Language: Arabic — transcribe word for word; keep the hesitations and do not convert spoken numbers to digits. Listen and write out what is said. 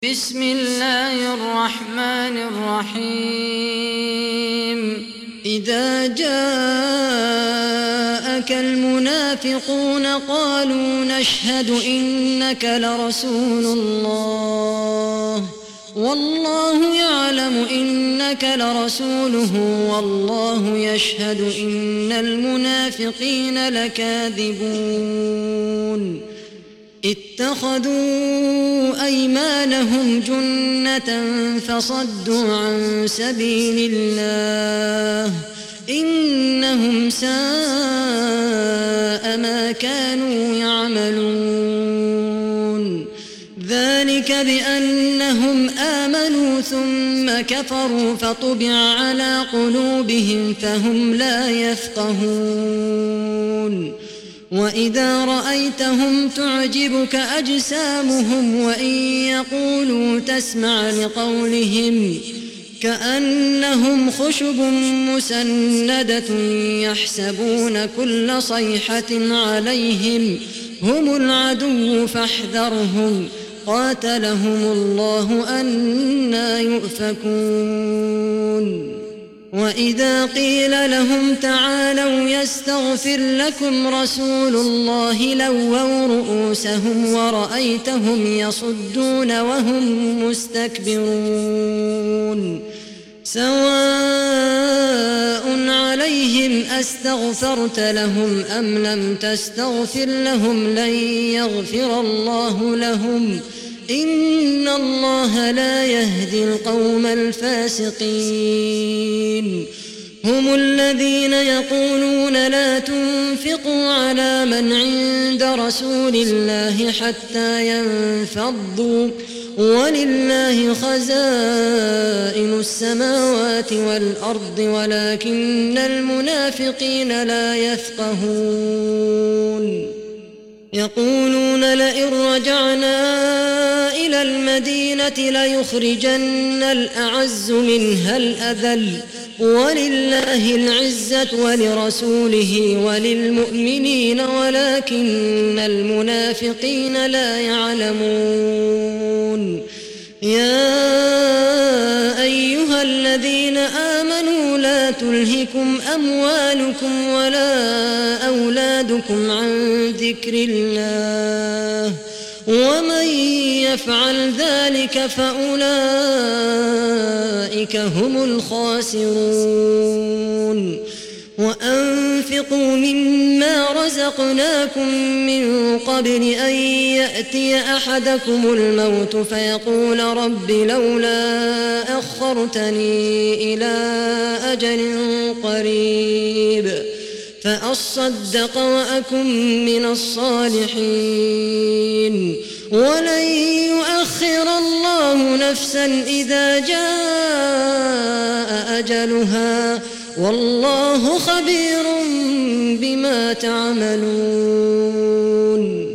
بسم الله الرحمن الرحيم إذا جاءك المنافقون قالوا نشهد إنك لرسول الله والله يعلم إنك لرسوله والله يشهد إن المنافقين لكاذبون اتخذوا أيمانهم جنة فصدوا عن سبيل الله إنهم ساء ما كانوا يعملون ذلك بأنهم آمنوا ثم كفروا فطبع على قلوبهم فهم لا يفقهون وإذا رأيتهم تعجبك أجسامهم وإن يقولوا تسمع لقولهم كأنهم خشب مسندة يحسبون كل صيحة عليهم هم العدو فاحذرهم قاتلهم الله أنى يؤفكون وإذا قيل لهم تعالوا يستغفر لكم رسول الله لووا رؤوسهم ورأيتهم يصدون وهم مستكبرون سواء عليهم أستغفرت لهم أم لم تستغفر لهم لن يغفر الله لهم إن الله لا يهدي القوم الفاسقين هم الذين يقولون لا تنفقوا على من عند رسول الله حتى ينفضوا ولله خزائن السماوات والأرض ولكن المنافقين لا يفقهون يقولون لئن رجعنا إلى المدينة ليخرجن الأعز منها الأذل ولله العزة ولرسوله وللمؤمنين ولكن المنافقين لا يعلمون يا أيها الذين آمنوا لا تلهكم أموالكم ولا أولادكم عن ذكر الله ومن يفعل ذلك فأولئك هم الخاسرون وأنفقوا مما رزقناكم من قبل أن يأتي أحدكم الموت فيقول رب لولا أخرتني إلى أجل قريب فأصدق وأكن من الصالحين ولن يؤخر الله نفسا إذا جاء أجلها والله خبير بما تعملون.